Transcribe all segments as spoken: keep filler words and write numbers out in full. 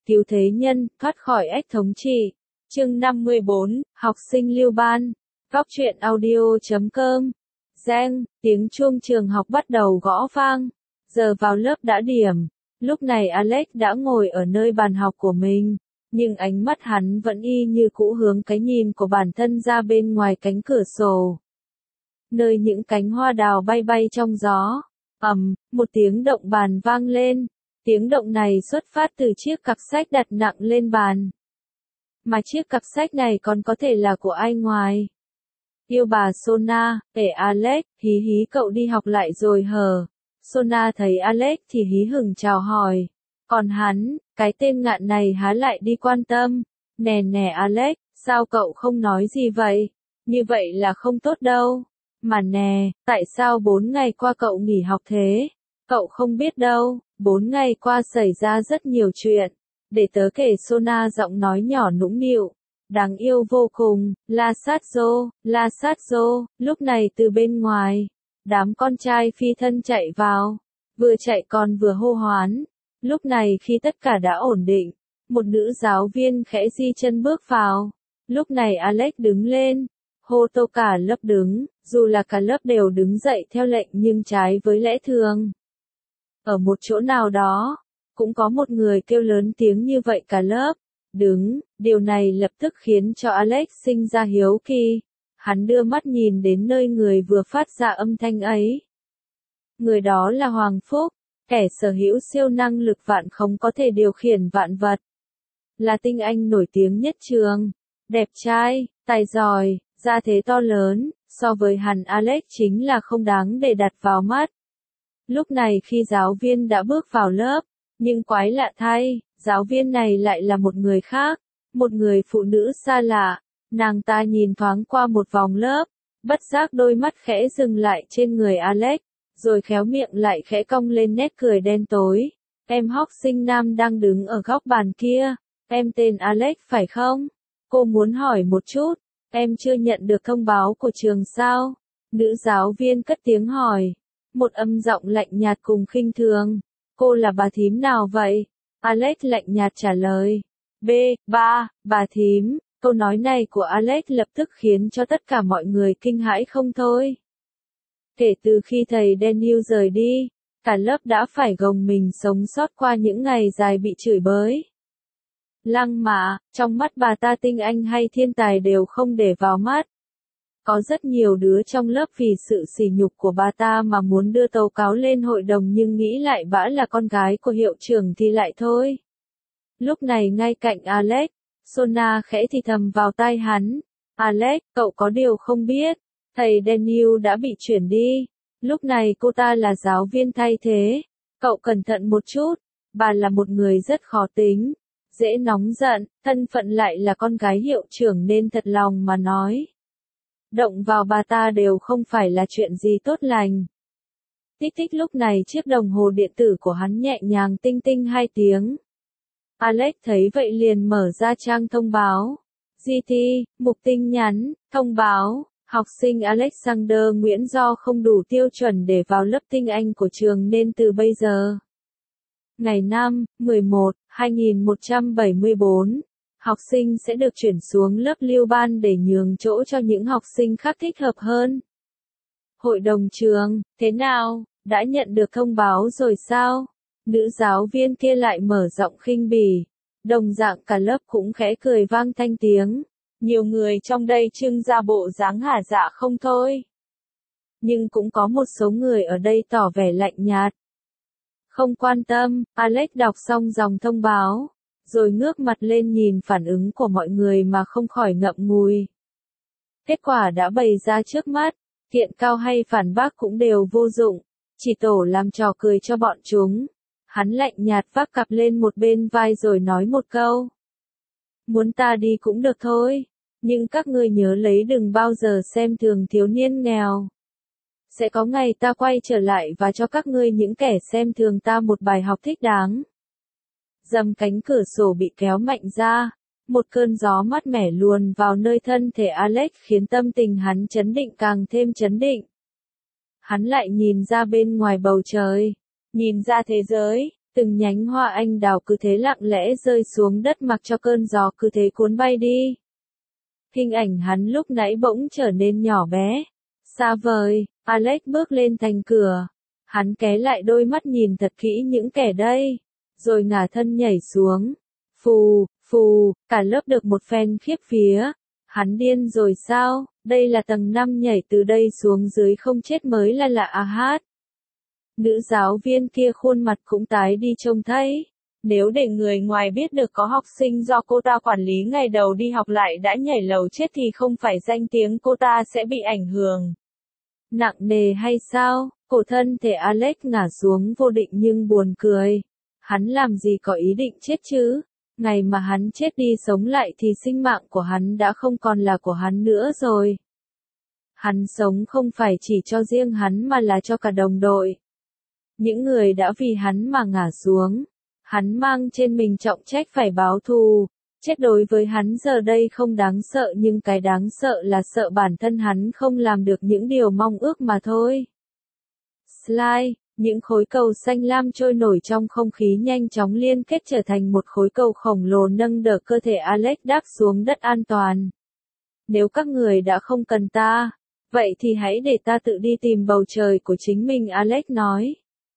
cứu thế nhân, thoát khỏi ách thống trị. Chương năm mươi bốn, học sinh lưu ban. Góc truyện audio chấm com. Reng, tiếng chuông trường học bắt đầu gõ vang. Giờ vào lớp đã điểm. Lúc này Alex đã ngồi ở nơi bàn học của mình, nhưng ánh mắt hắn vẫn y như cũ hướng cái nhìn của bản thân ra bên ngoài cánh cửa sổ. Nơi những cánh hoa đào bay bay trong gió. Ầm, một tiếng động bàn vang lên. Tiếng động này xuất phát từ chiếc cặp sách đặt nặng lên bàn. Mà chiếc cặp sách này còn có thể là của ai ngoài? Yêu bà Sona, ể Alex, hí hí cậu đi học lại rồi hờ? Sona thấy Alex thì hí hửng chào hỏi. Còn hắn, cái tên ngạn này há lại đi quan tâm. Nè nè Alex, sao cậu không nói gì vậy? Như vậy là không tốt đâu. Mà nè, tại sao bốn ngày qua cậu nghỉ học thế? Cậu không biết đâu, bốn ngày qua xảy ra rất nhiều chuyện. Để tớ kể. Sona giọng nói nhỏ nũng nịu. Đáng yêu vô cùng, La Sát Dô, La Sát Dô, lúc này từ bên ngoài. Đám con trai phi thân chạy vào. Vừa chạy còn vừa hô hoán. Lúc này khi tất cả đã ổn định, một nữ giáo viên khẽ di chân bước vào. Lúc này Alex đứng lên. Hô tô cả lớp đứng, dù là cả lớp đều đứng dậy theo lệnh nhưng trái với lẽ thường. Ở một chỗ nào đó, cũng có một người kêu lớn tiếng như vậy cả lớp. Đứng, điều này lập tức khiến cho Alex sinh ra hiếu kỳ. Hắn đưa mắt nhìn đến nơi người vừa phát ra âm thanh ấy. Người đó là Hoàng Phúc, kẻ sở hữu siêu năng lực vạn không có thể điều khiển vạn vật. Là tinh anh nổi tiếng nhất trường, đẹp trai, tài giỏi, gia thế to lớn, so với hắn Alex chính là không đáng để đặt vào mắt. Lúc này khi giáo viên đã bước vào lớp, nhưng quái lạ thay, giáo viên này lại là một người khác, một người phụ nữ xa lạ. Nàng ta nhìn thoáng qua một vòng lớp, bất giác đôi mắt khẽ dừng lại trên người Alex, rồi khéo miệng lại khẽ cong lên nét cười đen tối. Em học sinh nam đang đứng ở góc bàn kia, em tên Alex phải không? Cô muốn hỏi một chút, em chưa nhận được thông báo của trường sao? Nữ giáo viên cất tiếng hỏi, một âm giọng lạnh nhạt cùng khinh thường. Cô là bà thím nào vậy? Alex lạnh nhạt trả lời. B, ba, bà thím. Câu nói này của Alex lập tức khiến cho tất cả mọi người kinh hãi không thôi. Kể từ khi thầy Daniel rời đi, cả lớp đã phải gồng mình sống sót qua những ngày dài bị chửi bới. Lăng mạ, trong mắt bà ta tinh anh hay thiên tài đều không để vào mắt. Có rất nhiều đứa trong lớp vì sự sỉ nhục của bà ta mà muốn đưa tố cáo lên hội đồng nhưng nghĩ lại bả là con gái của hiệu trưởng thì lại thôi. Lúc này ngay cạnh Alex, Sona khẽ thì thầm vào tai hắn. Alex, cậu có điều không biết, thầy Daniel đã bị chuyển đi. Lúc này cô ta là giáo viên thay thế. Cậu cẩn thận một chút, bà là một người rất khó tính, dễ nóng giận, thân phận lại là con gái hiệu trưởng nên thật lòng mà nói. Động vào bà ta đều không phải là chuyện gì tốt lành. Tích tích lúc này chiếc đồng hồ điện tử của hắn nhẹ nhàng tinh tinh hai tiếng. Alex thấy vậy liền mở ra trang thông báo. giê tê, mục tin nhắn, thông báo, học sinh Alexander Nguyễn do không đủ tiêu chuẩn để vào lớp tinh anh của trường nên từ bây giờ. Ngày năm, mười một, hai nghìn một trăm bảy mươi bốn, học sinh sẽ được chuyển xuống lớp lưu ban để nhường chỗ cho những học sinh khác thích hợp hơn. Hội đồng trường, thế nào, đã nhận được thông báo rồi sao? Nữ giáo viên kia lại mở giọng khinh bỉ. Đồng dạng cả lớp cũng khẽ cười vang thanh tiếng. Nhiều người trong đây trưng ra bộ dáng hả dạ không thôi. Nhưng cũng có một số người ở đây tỏ vẻ lạnh nhạt. Không quan tâm, Alex đọc xong dòng thông báo, rồi ngước mặt lên nhìn phản ứng của mọi người mà không khỏi ngậm ngùi. Kết quả đã bày ra trước mắt, kiện cao hay phản bác cũng đều vô dụng, chỉ tổ làm trò cười cho bọn chúng. Hắn lạnh nhạt vác cặp lên một bên vai rồi nói một câu. Muốn ta đi cũng được thôi, nhưng các ngươi nhớ lấy đừng bao giờ xem thường thiếu niên nghèo. Sẽ có ngày ta quay trở lại và cho các ngươi những kẻ xem thường ta một bài học thích đáng. Dầm cánh cửa sổ bị kéo mạnh ra, một cơn gió mát mẻ luồn vào nơi thân thể Alex khiến tâm tình hắn chấn định càng thêm chấn định. Hắn lại nhìn ra bên ngoài bầu trời, nhìn ra thế giới, Từng nhánh hoa anh đào cứ thế lặng lẽ rơi xuống đất mặc cho cơn gió cứ thế cuốn bay đi. Hình ảnh hắn lúc nãy bỗng trở nên nhỏ bé, xa vời. Alex bước lên thành cửa. Hắn ké lại đôi mắt nhìn thật kỹ những kẻ đây, rồi ngả thân nhảy xuống. Phù, phù, cả lớp được một phen khiếp vía. Hắn điên rồi sao? Đây là tầng năm, nhảy từ đây xuống dưới không chết mới là lạ à hát. Nữ giáo viên kia khuôn mặt cũng tái đi trông thấy. Nếu để người ngoài biết được có học sinh do cô ta quản lý ngày đầu đi học lại đã nhảy lầu chết thì không phải danh tiếng cô ta sẽ bị ảnh hưởng nặng nề hay sao? Cổ thân thể Alex ngả xuống vô định nhưng buồn cười. Hắn làm gì có ý định chết chứ? Ngày mà hắn chết đi sống lại thì sinh mạng của hắn đã không còn là của hắn nữa rồi. Hắn sống không phải chỉ cho riêng hắn mà là cho cả đồng đội. Những người đã vì hắn mà ngả xuống. Hắn mang trên mình trọng trách phải báo thù. Chết đối với hắn giờ đây không đáng sợ, nhưng cái đáng sợ là sợ bản thân hắn không làm được những điều mong ước mà thôi. Slide, những khối cầu xanh lam trôi nổi trong không khí nhanh chóng liên kết trở thành một khối cầu khổng lồ nâng đỡ cơ thể Alex đáp xuống đất an toàn. Nếu các người đã không cần ta, vậy thì hãy để ta tự đi tìm bầu trời của chính mình, Alex nói.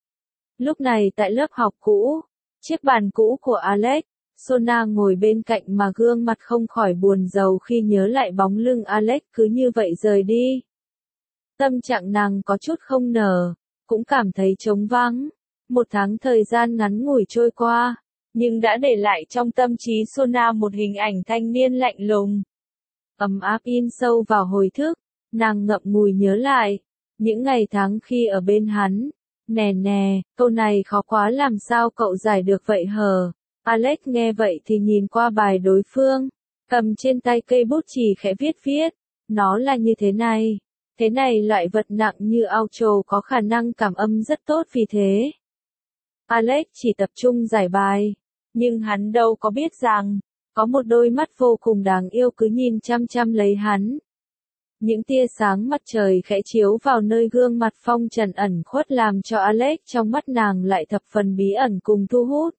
Lúc này tại lớp học cũ, chiếc bàn cũ của Alex, Sona ngồi bên cạnh mà gương mặt không khỏi buồn rầu khi nhớ lại bóng lưng Alex cứ như vậy rời đi. Tâm trạng nàng có chút không nở, cũng cảm thấy trống vắng. Một tháng thời gian ngắn ngủi trôi qua, nhưng đã để lại trong tâm trí Sona một hình ảnh thanh niên lạnh lùng. Ấm áp in sâu vào hồi thức, nàng ngậm ngùi nhớ lại những ngày tháng khi ở bên hắn. Nè nè, câu này khó quá, làm sao cậu giải được vậy hờ? Alex nghe vậy thì nhìn qua bài đối phương, cầm trên tay cây bút chì khẽ viết viết. Nó là như thế này. Thế này, loại vật nặng như outro có khả năng cảm âm rất tốt vì thế. Alex chỉ tập trung giải bài, nhưng hắn đâu có biết rằng, có một đôi mắt vô cùng đáng yêu cứ nhìn chăm chăm lấy hắn. Những tia sáng mặt trời khẽ chiếu vào nơi gương mặt phong trần ẩn khuất làm cho Alex trong mắt nàng lại thập phần bí ẩn cùng thu hút.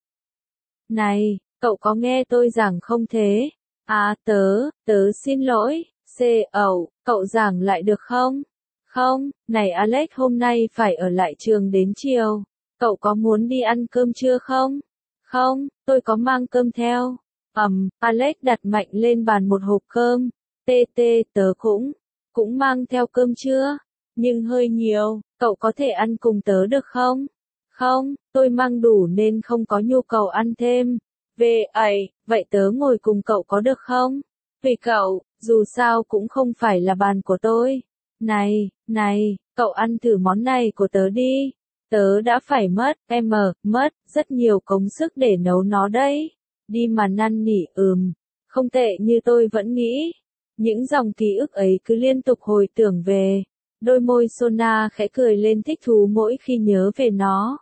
Này, cậu có nghe tôi giảng không thế? À tớ, tớ xin lỗi, C ẩu, cậu giảng lại được không? Không, này Alex, hôm nay phải ở lại trường đến chiều. Cậu có muốn đi ăn cơm trưa không? Không, tôi có mang cơm theo. Ầm, um, Alex đặt mạnh lên bàn một hộp cơm. Tê tê, tớ cũng, cũng mang theo cơm trưa. Nhưng hơi nhiều, cậu có thể ăn cùng tớ được không? Không, tôi mang đủ nên không có nhu cầu ăn thêm. Về ấy, vậy tớ ngồi cùng cậu có được không? Vì cậu, dù sao cũng không phải là bàn của tôi. Này, này, cậu ăn thử món này của tớ đi. Tớ đã phải mất, em, mất, rất nhiều công sức để nấu nó đấy. Đi mà năn nỉ, ừm, không tệ như tôi vẫn nghĩ. Những dòng ký ức ấy cứ liên tục hồi tưởng về. Đôi môi Sona khẽ cười lên thích thú mỗi khi nhớ về nó.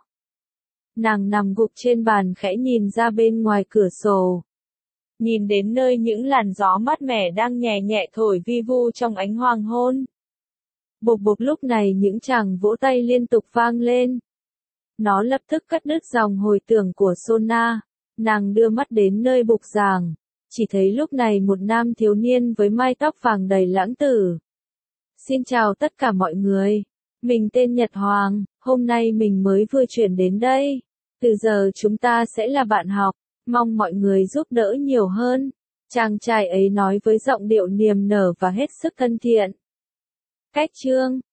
Nàng nằm gục trên bàn khẽ nhìn ra bên ngoài cửa sổ. Nhìn đến nơi những làn gió mát mẻ đang nhẹ nhẹ thổi vi vu trong ánh hoàng hôn. Bộp bộp, lúc này những tràng vỗ tay liên tục vang lên. Nó lập tức cắt đứt dòng hồi tưởng của Sona. Nàng đưa mắt đến nơi bục giảng. Chỉ thấy lúc này một nam thiếu niên với mái tóc vàng đầy lãng tử. Xin chào tất cả mọi người. Mình tên Nhật Hoàng, hôm nay mình mới vừa chuyển đến đây. Từ giờ chúng ta sẽ là bạn học, mong mọi người giúp đỡ nhiều hơn. Chàng trai ấy nói với giọng điệu niềm nở và hết sức thân thiện. Cách chương